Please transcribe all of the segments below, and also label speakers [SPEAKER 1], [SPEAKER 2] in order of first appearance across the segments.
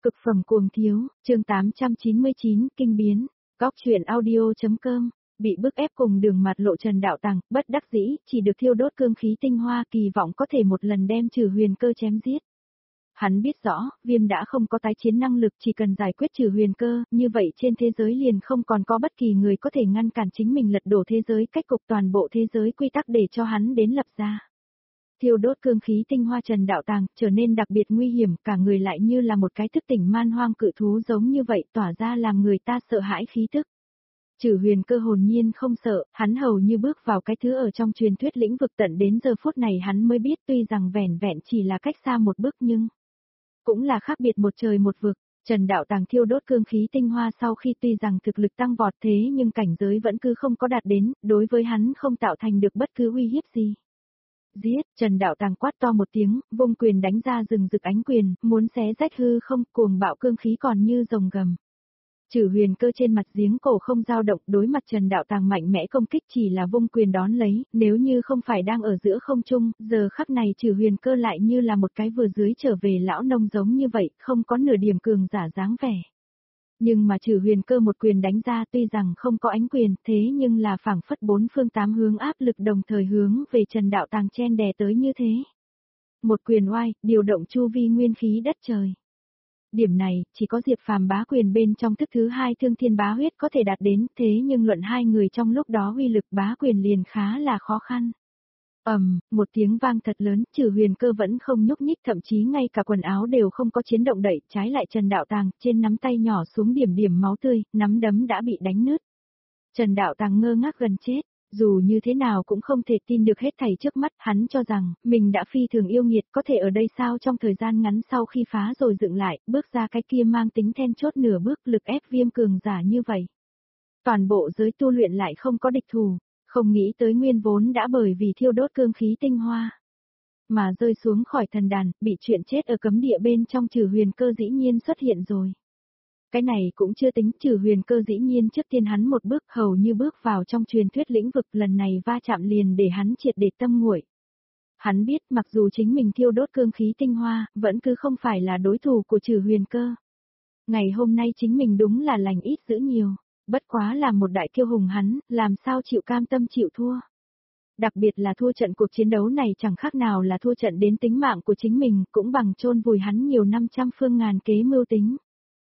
[SPEAKER 1] Cực phẩm cuồng thiếu, chương 899, kinh biến. Góc truyện audio.com. Bị bức ép cùng đường mặt lộ Trần Đạo Tằng, bất đắc dĩ, chỉ được thiêu đốt cương khí tinh hoa, kỳ vọng có thể một lần đem Trừ Huyền Cơ chém giết. Hắn biết rõ, Viêm đã không có tái chiến năng lực, chỉ cần giải quyết Trừ Huyền Cơ, như vậy trên thế giới liền không còn có bất kỳ người có thể ngăn cản chính mình lật đổ thế giới, cách cục toàn bộ thế giới quy tắc để cho hắn đến lập ra. Thiêu đốt cương khí tinh hoa Trần Đạo Tằng trở nên đặc biệt nguy hiểm, cả người lại như là một cái thức tỉnh man hoang cự thú giống như vậy, tỏa ra làm người ta sợ hãi khí tức. Trừ Huyền Cơ hồn nhiên không sợ, hắn hầu như bước vào cái thứ ở trong truyền thuyết lĩnh vực, tận đến giờ phút này hắn mới biết tuy rằng vẻn vẹn chỉ là cách xa một bước nhưng cũng là khác biệt một trời một vực. Trần Đạo Tằng thiêu đốt cương khí tinh hoa sau khi tuy rằng thực lực tăng vọt thế nhưng cảnh giới vẫn cứ không có đạt đến, đối với hắn không tạo thành được bất cứ uy hiếp gì. Giết, Trần Đạo Tằng quát to một tiếng, vung quyền đánh ra rừng rực ánh quyền, muốn xé rách hư không, cuồng bạo cương khí còn như rồng gầm. Trừ Huyền Cơ trên mặt giếng cổ không dao động, đối mặt Trần Đạo Tằng mạnh mẽ công kích chỉ là vung quyền đón lấy, nếu như không phải đang ở giữa không trung, giờ khắc này Trừ Huyền Cơ lại như là một cái vừa dưới trở về lão nông giống như vậy, không có nửa điểm cường giả dáng vẻ. Nhưng mà Trừ Huyền Cơ một quyền đánh ra tuy rằng không có ánh quyền, thế nhưng là phảng phất bốn phương tám hướng áp lực đồng thời hướng về Trần Đạo Tằng chen đè tới như thế. Một quyền oai, điều động chu vi nguyên khí đất trời. Điểm này, chỉ có Diệp Phàm bá quyền bên trong thức thứ hai Thương Thiên Bá Huyết có thể đạt đến, thế nhưng luận hai người trong lúc đó uy lực bá quyền liền khá là khó khăn. Một tiếng vang thật lớn, Trừ Huyền Cơ vẫn không nhúc nhích, thậm chí ngay cả quần áo đều không có chiến động đậy, trái lại Trần Đạo Tằng, trên nắm tay nhỏ xuống điểm điểm máu tươi, nắm đấm đã bị đánh nứt. Trần Đạo Tằng ngơ ngác gần chết, dù như thế nào cũng không thể tin được hết thảy trước mắt, hắn cho rằng, mình đã phi thường yêu nghiệt, có thể ở đây sao trong thời gian ngắn sau khi phá rồi dựng lại, bước ra cái kia mang tính then chốt nửa bước, lực ép Viêm cường giả như vậy. Toàn bộ giới tu luyện lại không có địch thủ. Không nghĩ tới nguyên vốn đã bởi vì thiêu đốt cương khí tinh hoa mà rơi xuống khỏi thần đàn, bị chuyện chết ở cấm địa bên trong Trừ Huyền Cơ dĩ nhiên xuất hiện rồi. Cái này cũng chưa tính, Trừ Huyền Cơ dĩ nhiên trước tiên hắn một bước, hầu như bước vào trong truyền thuyết lĩnh vực, lần này va chạm liền để hắn triệt để tâm nguội. Hắn biết mặc dù chính mình thiêu đốt cương khí tinh hoa, vẫn cứ không phải là đối thủ của Trừ Huyền Cơ. Ngày hôm nay chính mình đúng là lành ít dữ nhiều. Bất quá là một đại kiêu hùng hắn, làm sao chịu cam tâm chịu thua. Đặc biệt là thua trận cuộc chiến đấu này chẳng khác nào là thua trận đến tính mạng của chính mình, cũng bằng chôn vùi hắn nhiều 500 phương ngàn kế mưu tính.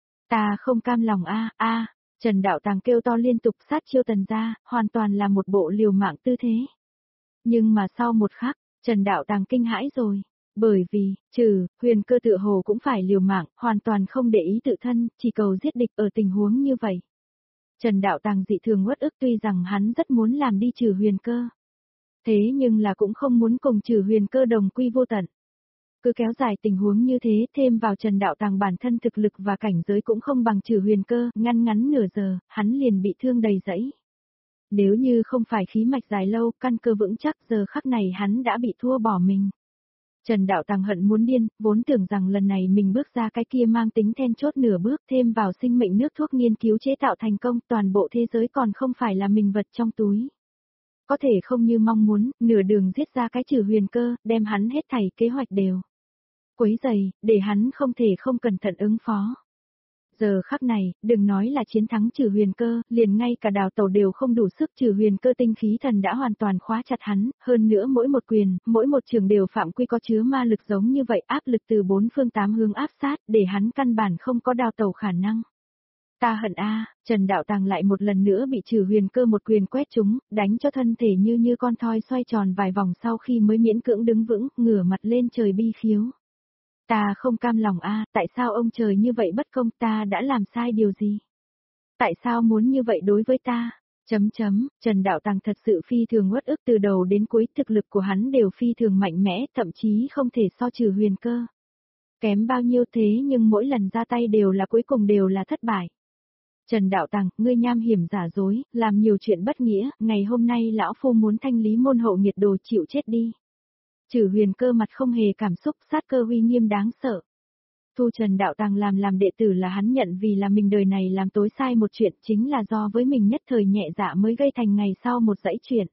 [SPEAKER 1] Ta không cam lòng a. Trần Đạo Tằng kêu to liên tục sát chiêu tần ra, hoàn toàn là một bộ liều mạng tư thế. Nhưng mà sau một khắc, Trần Đạo Tằng kinh hãi rồi. Bởi vì, Trừ Huyền Cơ tựa hồ cũng phải liều mạng, hoàn toàn không để ý tự thân, chỉ cầu giết địch ở tình huống như vậy. Trần Đạo Tằng dị thường uất ức, tuy rằng hắn rất muốn làm đi Trừ Huyền Cơ. Thế nhưng là cũng không muốn cùng Trừ Huyền Cơ đồng quy vô tận. Cứ kéo dài tình huống như thế, thêm vào Trần Đạo Tằng bản thân thực lực và cảnh giới cũng không bằng Trừ Huyền Cơ, ngắn nửa giờ, hắn liền bị thương đầy dẫy. Nếu như không phải khí mạch dài lâu, căn cơ vững chắc, giờ khắc này hắn đã bị thua bỏ mình. Trần Đạo Tằng hận muốn điên, vốn tưởng rằng lần này mình bước ra cái kia mang tính then chốt nửa bước, thêm vào sinh mệnh nước thuốc nghiên cứu chế tạo thành công, toàn bộ thế giới còn không phải là mình vật trong túi. Có thể không như mong muốn, nửa đường giết ra cái Trừ Huyền Cơ, đem hắn hết thảy kế hoạch đều quấy rầy, để hắn không thể không cẩn thận ứng phó. Giờ khắc này, đừng nói là chiến thắng Trừ Huyền Cơ, liền ngay cả đào tẩu đều không đủ sức. Trừ Huyền Cơ tinh khí thần đã hoàn toàn khóa chặt hắn, hơn nữa mỗi một quyền, mỗi một trường đều phạm quy có chứa ma lực giống như vậy, áp lực từ bốn phương tám hướng áp sát, để hắn căn bản không có đào tẩu khả năng. Ta hận Trần Đạo Tằng lại một lần nữa bị Trừ Huyền Cơ một quyền quét trúng, đánh cho thân thể như con thoi xoay tròn vài vòng sau khi mới miễn cưỡng đứng vững, ngửa mặt lên trời bi khiếu. Ta không cam lòng tại sao ông trời như vậy bất công, ta đã làm sai điều gì? Tại sao muốn như vậy đối với ta? Trần Đạo Tằng thật sự phi thường uất ức, từ đầu đến cuối thực lực của hắn đều phi thường mạnh mẽ, thậm chí không thể so Trừ Huyền Cơ kém bao nhiêu, thế nhưng mỗi lần ra tay đều là cuối cùng đều là thất bại. Trần Đạo Tằng, ngươi nham hiểm giả dối, làm nhiều chuyện bất nghĩa, ngày hôm nay lão phu muốn thanh lý môn hậu nghiệt đồ, chịu chết đi. Trừ Huyền Cơ mặt không hề cảm xúc, sát cơ uy nghiêm đáng sợ. Thu Trần Đạo Tằng làm đệ tử là hắn nhận vì là mình đời này làm tối sai một chuyện, chính là do với mình nhất thời nhẹ dạ mới gây thành ngày sau một dãy chuyện.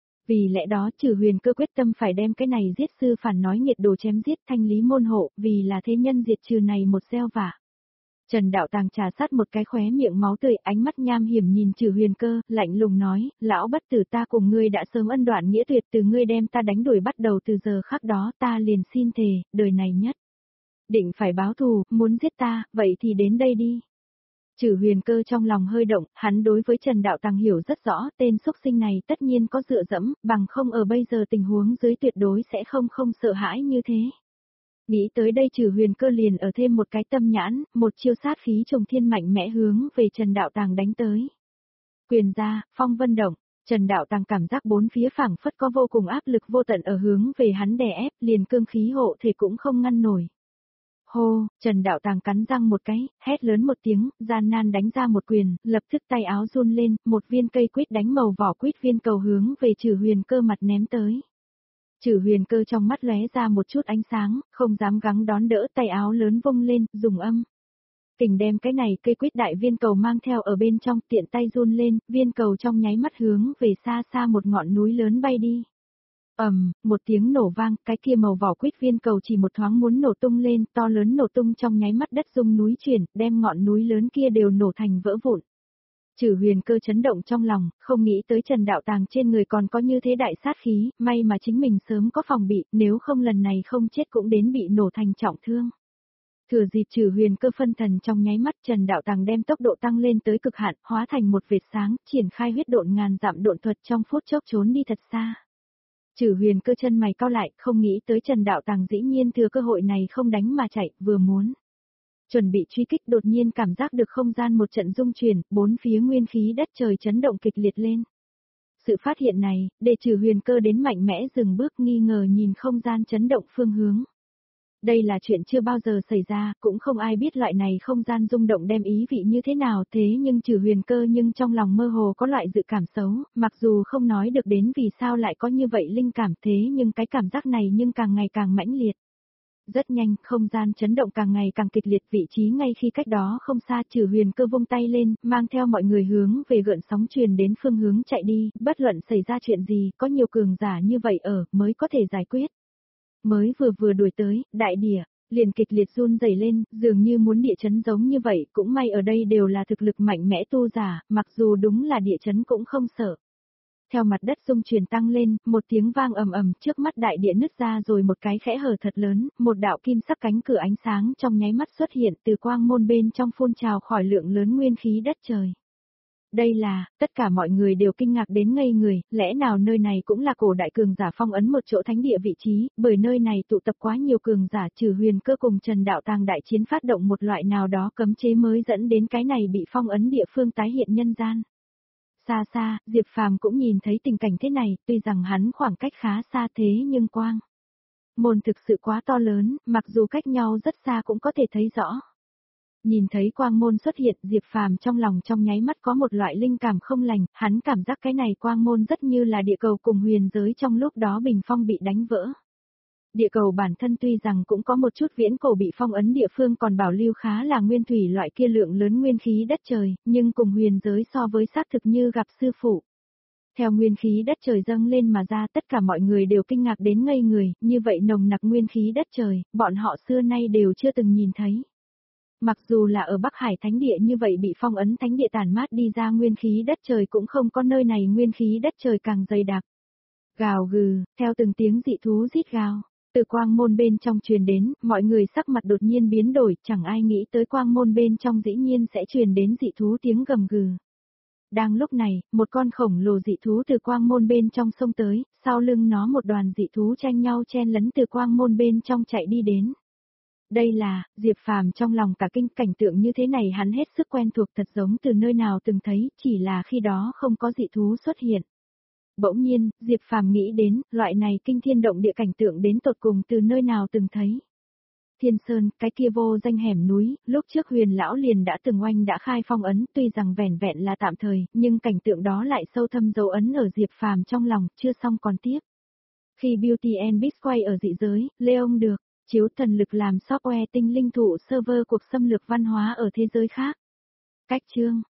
[SPEAKER 1] Vì lẽ đó Trừ Huyền Cơ quyết tâm phải đem cái này giết sư phản nói nghiệt đồ chém giết, thanh lý môn hộ, vì là thế nhân diệt trừ này một gieo vả. Trần Đạo Tàng trà sát một cái khóe miệng máu tươi, ánh mắt nham hiểm nhìn Trừ Huyền Cơ, lạnh lùng nói, lão bất tử, ta cùng ngươi đã sớm ân đoạn nghĩa tuyệt, từ ngươi đem ta đánh đuổi bắt đầu từ giờ khắc đó ta liền xin thề, đời này nhất định phải báo thù, muốn giết ta, vậy thì đến đây đi. Trừ Huyền Cơ trong lòng hơi động, hắn đối với Trần Đạo Tàng hiểu rất rõ, tên xúc sinh này tất nhiên có dựa dẫm, bằng không ở bây giờ tình huống dưới tuyệt đối sẽ không sợ hãi như thế. Nghĩ tới đây Trừ Huyền Cơ liền ở thêm một cái tâm nhãn, một chiêu sát khí trùng thiên mạnh mẽ hướng về Trần Đạo Tàng đánh tới. Quyền ra, phong vân động, Trần Đạo Tàng cảm giác bốn phía phảng phất có vô cùng áp lực vô tận ở hướng về hắn đè ép, liền cương khí hộ thể cũng không ngăn nổi. Hô, Trần Đạo Tàng cắn răng một cái, hét lớn một tiếng, gian nan đánh ra một quyền, lập tức tay áo run lên, một viên cây quýt đánh màu vỏ quýt viên cầu hướng về Trừ Huyền Cơ mặt ném tới. Trừ Huyền Cơ trong mắt lóe ra một chút ánh sáng, không dám gắng đón đỡ, tay áo lớn vung lên, dùng âm kình đem cái này cây quýt đại viên cầu mang theo ở bên trong, tiện tay run lên, viên cầu trong nháy mắt hướng về xa xa một ngọn núi lớn bay đi. Một tiếng nổ vang, cái kia màu vỏ quýt viên cầu chỉ một thoáng muốn nổ tung lên, to lớn nổ tung trong nháy mắt đất rung núi chuyển, đem ngọn núi lớn kia đều nổ thành vỡ vụn. Trừ Huyền Cơ chấn động trong lòng, không nghĩ tới Trần Đạo Tàng trên người còn có như thế đại sát khí, may mà chính mình sớm có phòng bị, nếu không lần này không chết cũng đến bị nổ thành trọng thương. Thừa dịp Trừ Huyền Cơ phân thần trong nháy mắt, Trần Đạo Tàng đem tốc độ tăng lên tới cực hạn, hóa thành một vệt sáng, triển khai huyết độn ngàn dặm độn thuật trong phút chốc trốn đi thật xa. Trừ Huyền Cơ chân mày cau lại, không nghĩ tới Trần Đạo Tàng dĩ nhiên thừa cơ hội này không đánh mà chạy, vừa muốn chuẩn bị truy kích, đột nhiên cảm giác được không gian một trận rung chuyển, bốn phía nguyên khí đất trời chấn động kịch liệt lên. Sự phát hiện này, để Trừ Huyền Cơ đến mạnh mẽ dừng bước, nghi ngờ nhìn không gian chấn động phương hướng. Đây là chuyện chưa bao giờ xảy ra, cũng không ai biết loại này không gian rung động đem ý vị như thế nào, thế nhưng Trừ Huyền Cơ nhưng trong lòng mơ hồ có loại dự cảm xấu, mặc dù không nói được đến vì sao lại có như vậy linh cảm, thế nhưng cái cảm giác này nhưng càng ngày càng mãnh liệt. Rất nhanh, không gian chấn động càng ngày càng kịch liệt, vị trí ngay khi cách đó không xa, Trừ Huyền Cơ vung tay lên, mang theo mọi người hướng về gợn sóng truyền đến phương hướng chạy đi, bất luận xảy ra chuyện gì, có nhiều cường giả như vậy ở, mới có thể giải quyết. Mới vừa đuổi tới, đại địa liền kịch liệt run rẩy lên, dường như muốn địa chấn giống như vậy, cũng may ở đây đều là thực lực mạnh mẽ tu giả, mặc dù đúng là địa chấn cũng không sợ. Theo mặt đất rung chuyển tăng lên, một tiếng vang ầm, trước mắt đại địa nứt ra rồi một cái khẽ hở thật lớn, một đạo kim sắc cánh cửa ánh sáng trong nháy mắt xuất hiện, từ quang môn bên trong phun trào khỏi lượng lớn nguyên khí đất trời. Đây là, tất cả mọi người đều kinh ngạc đến ngây người, lẽ nào nơi này cũng là cổ đại cường giả phong ấn một chỗ thánh địa vị trí, bởi nơi này tụ tập quá nhiều cường giả, Trừ Huyền Cơ cùng Trần Đạo Tàng đại chiến phát động một loại nào đó cấm chế mới dẫn đến cái này bị phong ấn địa phương tái hiện nhân gian. Xa xa, Diệp Phàm cũng nhìn thấy tình cảnh thế này, tuy rằng hắn khoảng cách khá xa thế nhưng quang môn thực sự quá to lớn, mặc dù cách nhau rất xa cũng có thể thấy rõ. Nhìn thấy quang môn xuất hiện, Diệp Phàm trong lòng trong nháy mắt có một loại linh cảm không lành, hắn cảm giác cái này quang môn rất như là địa cầu cùng huyền giới trong lúc đó bình phong bị đánh vỡ. Địa cầu bản thân tuy rằng cũng có một chút viễn cổ bị phong ấn địa phương còn bảo lưu khá là nguyên thủy loại kia lượng lớn nguyên khí đất trời, nhưng cùng huyền giới so với xác thực như gặp sư phụ. Theo nguyên khí đất trời dâng lên mà ra, tất cả mọi người đều kinh ngạc đến ngây người, như vậy nồng nặc nguyên khí đất trời, bọn họ xưa nay đều chưa từng nhìn thấy. Mặc dù là ở Bắc Hải Thánh Địa như vậy bị phong ấn Thánh Địa tản mát đi ra nguyên khí đất trời cũng không có nơi này nguyên khí đất trời càng dày đặc. Gào gừ, theo từng tiếng dị thú rít gào, từ quang môn bên trong truyền đến, mọi người sắc mặt đột nhiên biến đổi, chẳng ai nghĩ tới quang môn bên trong dĩ nhiên sẽ truyền đến dị thú tiếng gầm gừ. Đang lúc này, một con khổng lồ dị thú từ quang môn bên trong xông tới, sau lưng nó một đoàn dị thú tranh nhau chen lấn từ quang môn bên trong chạy đi đến. Đây là, Diệp Phàm trong lòng cả kinh, cảnh tượng như thế này hắn hết sức quen thuộc, thật giống từ nơi nào từng thấy, chỉ là khi đó không có dị thú xuất hiện. Bỗng nhiên, Diệp Phàm nghĩ đến, loại này kinh thiên động địa cảnh tượng đến tột cùng từ nơi nào từng thấy. Thiên Sơn, cái kia vô danh hẻm núi, lúc trước Huyền lão liền đã từng oanh đã khai phong ấn, tuy rằng vẻn vẹn là tạm thời, nhưng cảnh tượng đó lại sâu thâm dấu ấn ở Diệp Phàm trong lòng, chưa xong còn tiếp. Khi Beauty and Beast quay ở dị giới, Leon được chiếu thần lực làm software tinh linh thụ server cuộc xâm lược văn hóa ở thế giới khác. Cách chương